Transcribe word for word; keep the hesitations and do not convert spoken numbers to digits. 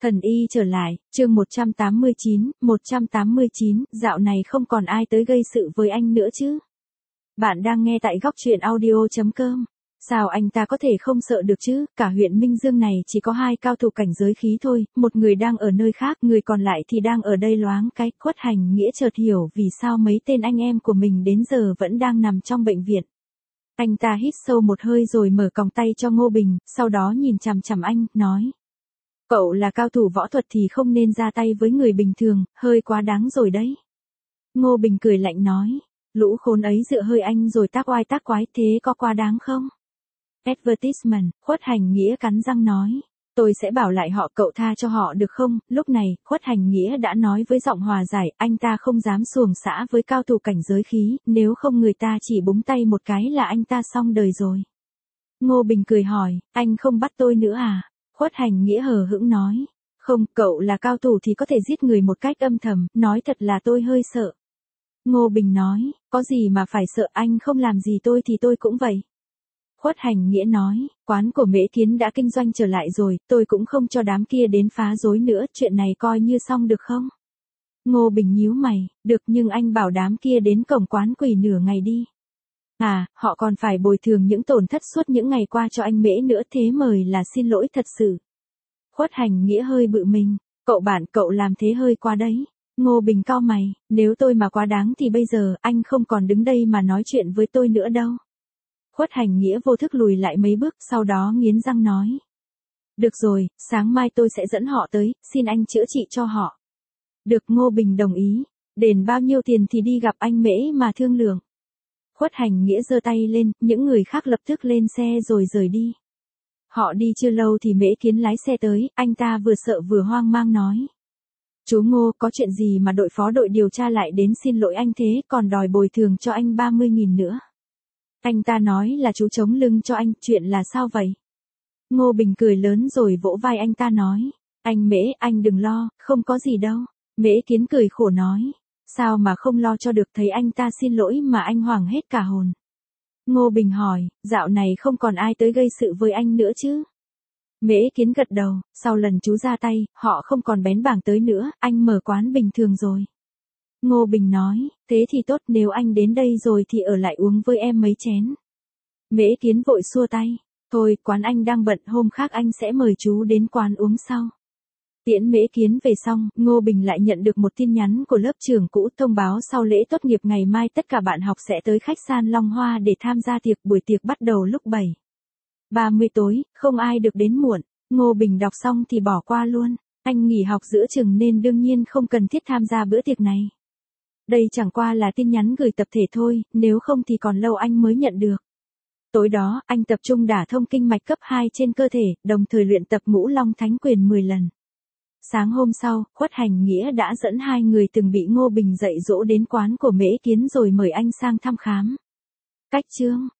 Thần y trở lại, chương một trăm tám mươi chín, một trăm tám mươi chín, dạo này không còn ai tới gây sự với anh nữa chứ. Bạn đang nghe tại góc truyện audio chấm com. Sao anh ta có thể không sợ được chứ, cả huyện Minh Dương này chỉ có hai cao thủ cảnh giới khí thôi, một người đang ở nơi khác, người còn lại thì đang ở đây loáng cái. Khuất Hành Nghĩa chợt hiểu vì sao mấy tên anh em của mình đến giờ vẫn đang nằm trong bệnh viện. Anh ta hít sâu một hơi rồi mở còng tay cho Ngô Bình, sau đó nhìn chằm chằm anh, nói. Cậu là cao thủ võ thuật thì không nên ra tay với người bình thường, hơi quá đáng rồi đấy. Ngô Bình cười lạnh nói, lũ khốn ấy dựa hơi anh rồi tác oai tác quái, thế có quá đáng không? Advertisement, Khuất Hành Nghĩa cắn răng nói, tôi sẽ bảo lại họ, cậu tha cho họ được không? Lúc này, Khuất Hành Nghĩa đã nói với giọng hòa giải, anh ta không dám xuồng xã với cao thủ cảnh giới khí, nếu không người ta chỉ búng tay một cái là anh ta xong đời rồi. Ngô Bình cười hỏi, anh không bắt tôi nữa à? Khuất Hành Nghĩa hờ hững nói, không, cậu là cao thủ thì có thể giết người một cách âm thầm, nói thật là tôi hơi sợ. Ngô Bình nói, có gì mà phải sợ, anh không làm gì tôi thì tôi cũng vậy. Khuất Hành Nghĩa nói, quán của Mễ Kiến đã kinh doanh trở lại rồi, tôi cũng không cho đám kia đến phá rối nữa, chuyện này coi như xong được không? Ngô Bình nhíu mày, được, nhưng anh bảo đám kia đến cổng quán quỳ nửa ngày đi. À, họ còn phải bồi thường những tổn thất suốt những ngày qua cho anh Mễ nữa, thế mời là xin lỗi thật sự. Khuất Hành Nghĩa hơi bự mình, cậu bạn, cậu làm thế hơi quá đấy. Ngô Bình cau mày, nếu tôi mà quá đáng thì bây giờ anh không còn đứng đây mà nói chuyện với tôi nữa đâu. Khuất Hành Nghĩa vô thức lùi lại mấy bước, sau đó nghiến răng nói. Được rồi, sáng mai tôi sẽ dẫn họ tới, xin anh chữa trị cho họ. Được, Ngô Bình đồng ý, đền bao nhiêu tiền thì đi gặp anh Mễ mà thương lượng. Khuất Hành Nghĩa giơ tay lên, những người khác lập tức lên xe rồi rời đi. Họ đi chưa lâu thì Mễ Kiến lái xe tới, anh ta vừa sợ vừa hoang mang nói. Chú Ngô, có chuyện gì mà đội phó đội điều tra lại đến xin lỗi anh thế, còn đòi bồi thường cho anh ba mươi nghìn nữa. Anh ta nói là chú chống lưng cho anh, chuyện là sao vậy? Ngô Bình cười lớn rồi vỗ vai anh ta nói. Anh Mễ, anh đừng lo, không có gì đâu. Mễ Kiến cười khổ nói. Sao mà không lo cho được, thấy anh ta xin lỗi mà anh hoảng hết cả hồn. Ngô Bình hỏi, dạo này không còn ai tới gây sự với anh nữa chứ? Mễ Kiến gật đầu, sau lần chú ra tay, họ không còn bén bảng tới nữa, anh mở quán bình thường rồi. Ngô Bình nói, thế thì tốt, nếu anh đến đây rồi thì ở lại uống với em mấy chén. Mễ Kiến vội xua tay, thôi, quán anh đang bận, hôm khác anh sẽ mời chú đến quán uống sau. Tiễn Mễ Kiến về xong, Ngô Bình lại nhận được một tin nhắn của lớp trưởng cũ thông báo sau lễ tốt nghiệp ngày mai tất cả bạn học sẽ tới khách sạn Long Hoa để tham gia tiệc, buổi tiệc bắt đầu lúc bảy giờ ba mươi tối, không ai được đến muộn. Ngô Bình đọc xong thì bỏ qua luôn, anh nghỉ học giữa chừng nên đương nhiên không cần thiết tham gia bữa tiệc này. Đây chẳng qua là tin nhắn gửi tập thể thôi, nếu không thì còn lâu anh mới nhận được. Tối đó, anh tập trung đả thông kinh mạch cấp hai trên cơ thể, đồng thời luyện tập Ngũ Long Thánh Quyền mười lần. Sáng hôm sau, Khuất Hành Nghĩa đã dẫn hai người từng bị Ngô Bình dạy dỗ đến quán của Mễ Kiến rồi mời anh sang thăm khám. Cách chương